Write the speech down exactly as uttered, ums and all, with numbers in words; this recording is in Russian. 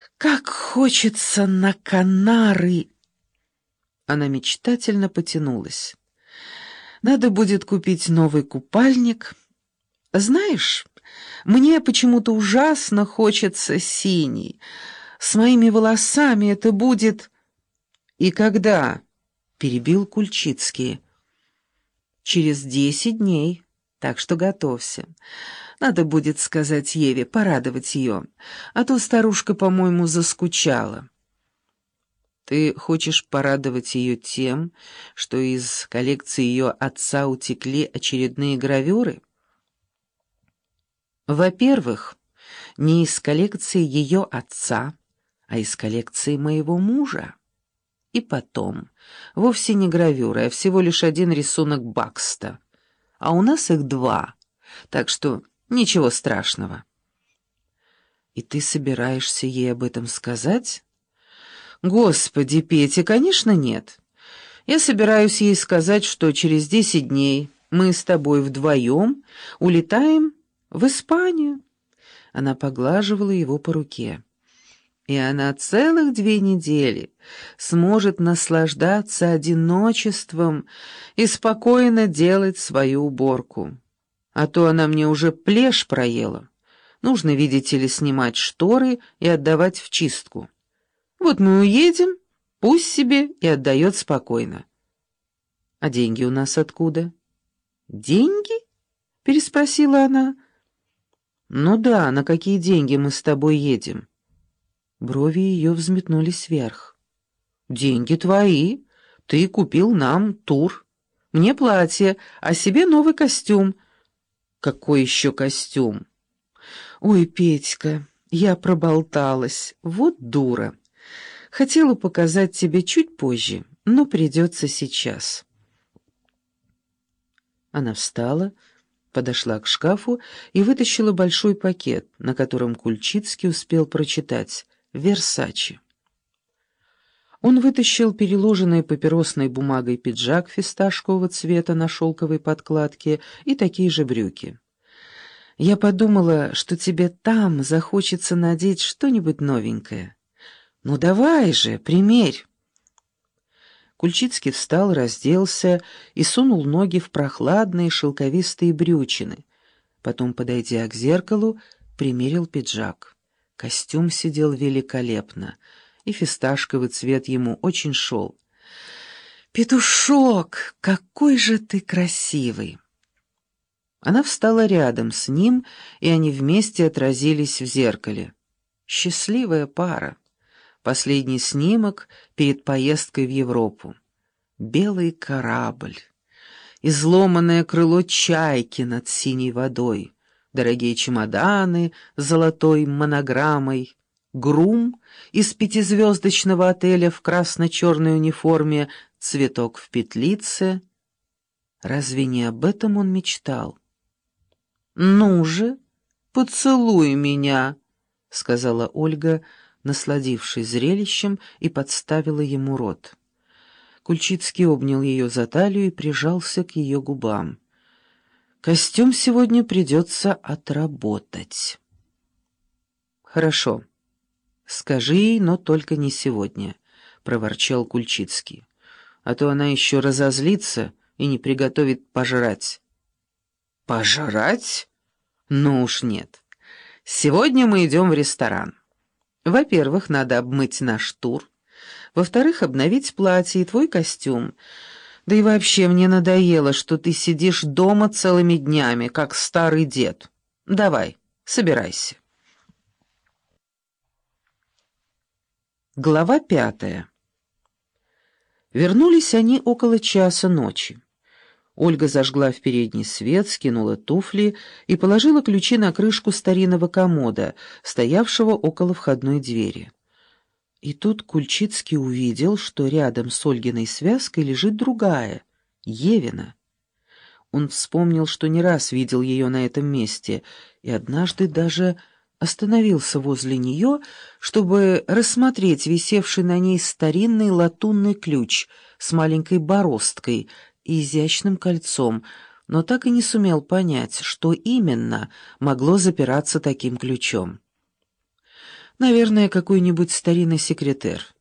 Как хочется на Канары!» Она мечтательно потянулась. «Надо будет купить новый купальник. Знаешь, мне почему-то ужасно хочется синий. С моими волосами это будет...» «И когда?» — перебил Кульчицкий. «Через десять дней, так что готовься. Надо будет сказать Еве, порадовать ее, а то старушка, по-моему, заскучала». «Ты хочешь порадовать ее тем, что из коллекции ее отца утекли очередные гравюры?» «Во-первых, не из коллекции ее отца, а из коллекции моего мужа. И потом, вовсе не гравюры, а всего лишь один рисунок Бакста. А у нас их два, так что ничего страшного». «И ты собираешься ей об этом сказать?» «Господи, Петя, конечно, нет. Я собираюсь ей сказать, что через десять дней мы с тобой вдвоем улетаем в Испанию». Она поглаживала его по руке. «И она целых две недели сможет наслаждаться одиночеством и спокойно делать свою уборку. А то она мне уже плешь проела. Нужно, видите ли, снимать шторы и отдавать в чистку. Вот мы уедем, пусть себе и отдает спокойно». «А деньги у нас откуда?» «Деньги?» — переспросила она. «Ну да, на какие деньги мы с тобой едем?» Брови ее взметнулись вверх. «Деньги твои. Ты купил нам тур. Мне платье, а себе новый костюм». «Какой еще костюм?» «Ой, Петька, я проболталась. Вот дура. Хотела показать тебе чуть позже, но придется сейчас». Она встала, подошла к шкафу и вытащила большой пакет, на котором Кульчицкий успел прочитать «Версачи». Он вытащил переложенный папиросной бумагой пиджак фисташкового цвета на шелковой подкладке и такие же брюки. «Я подумала, что тебе там захочется надеть что-нибудь новенькое. Ну давай же, примерь». Кульчицкий встал, разделся и сунул ноги в прохладные шелковистые брючины. Потом, подойдя к зеркалу, примерил пиджак. Костюм сидел великолепно, и фисташковый цвет ему очень шел. «Петушок, какой же ты красивый!» Она встала рядом с ним, и они вместе отразились в зеркале. Счастливая пара. Последний снимок перед поездкой в Европу. Белый корабль, изломанное крыло чайки над синей водой, дорогие чемоданы с золотой монограммой, грум из пятизвездочного отеля в красно-черной униформе, цветок в петлице. Разве не об этом он мечтал? «Ну же, поцелуй меня», — сказала Ольга, насладившись зрелищем, и подставила ему рот. Кульчицкий обнял ее за талию и прижался к ее губам. «Костюм сегодня придется отработать». «Хорошо. Скажи ей, но только не сегодня», — проворчал Кульчицкий. «А то она еще разозлится и не приготовит пожрать». «Пожрать? Ну уж нет. Сегодня мы идем в ресторан. Во-первых, надо обмыть наш тур. Во-вторых, обновить платье и твой костюм. Да и вообще мне надоело, что ты сидишь дома целыми днями, как старый дед. Давай, собирайся». Глава пятая. Вернулись они около часа ночи. Ольга зажгла в передний свет, скинула туфли и положила ключи на крышку старинного комода, стоявшего около входной двери. И тут Кульчицкий увидел, что рядом с Ольгиной связкой лежит другая, Евина. Он вспомнил, что не раз видел ее на этом месте, и однажды даже остановился возле нее, чтобы рассмотреть висевший на ней старинный латунный ключ с маленькой бороздкой и изящным кольцом, но так и не сумел понять, что именно могло запираться таким ключом. Наверное, какой-нибудь старинный секретер.